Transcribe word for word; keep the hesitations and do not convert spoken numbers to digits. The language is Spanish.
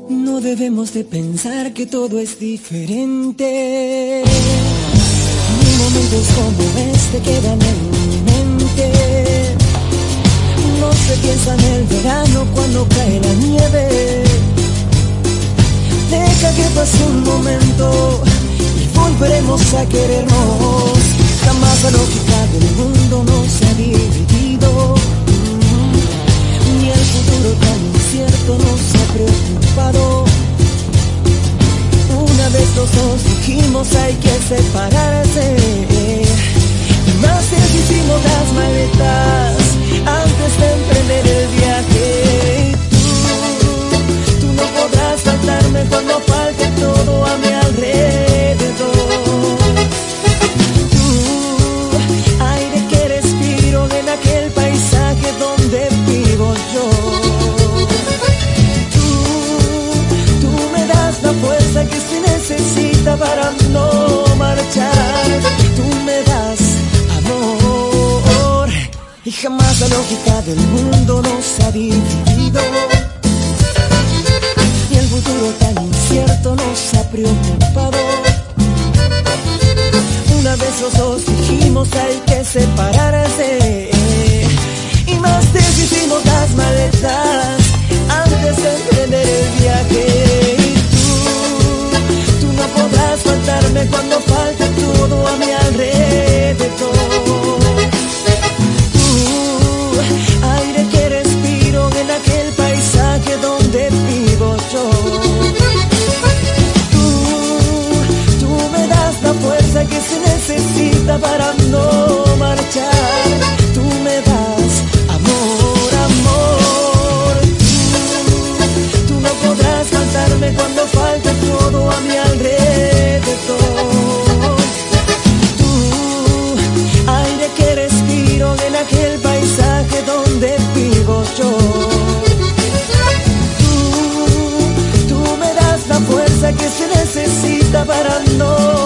No debemos de pensar que todo es diferente. Ni momentos como este quedan en mi mente. No se piensa en el verano cuando cae la nieve. Deja que pase un momento y volveremos a querernos. Jamás la lógica del mundo nos ha dividido, ni el futuro tan incierto nos ha preocupado. Una vez los dos dijimos hay que separarse, y más deshicimos las maletas antes de emprender el viaje. Y tú, tú no podrás faltarme cuando falte todo a mi alrededor. Tú, aire que respiro en aquel paisaje donde vivo yo. Tú, tú me das la fuerza que se necesita para no marchar. Tú me das amor y jamás la lógica del mundo nos ha dividido, y el futuro tan incierto nos ha preocupado. Una vez los dos dijimos hay que separarse, y más deshicimos las maletas antes de emprender el viaje. Y tú, tú no podrás faltarme cuando falte todo a mi alrededor. Tú, aire que respiro en aquel paisaje donde vivo yo. Tú, tú me das la fuerza que se necesita para no marchar. Tú me das amor, amor. Tú, tú no podrás faltarme cuando falte todo a mi alrededor. Tú, aire que respiro en aquel paisaje donde vivo yo. Tú, tú me das la fuerza que se necesita para no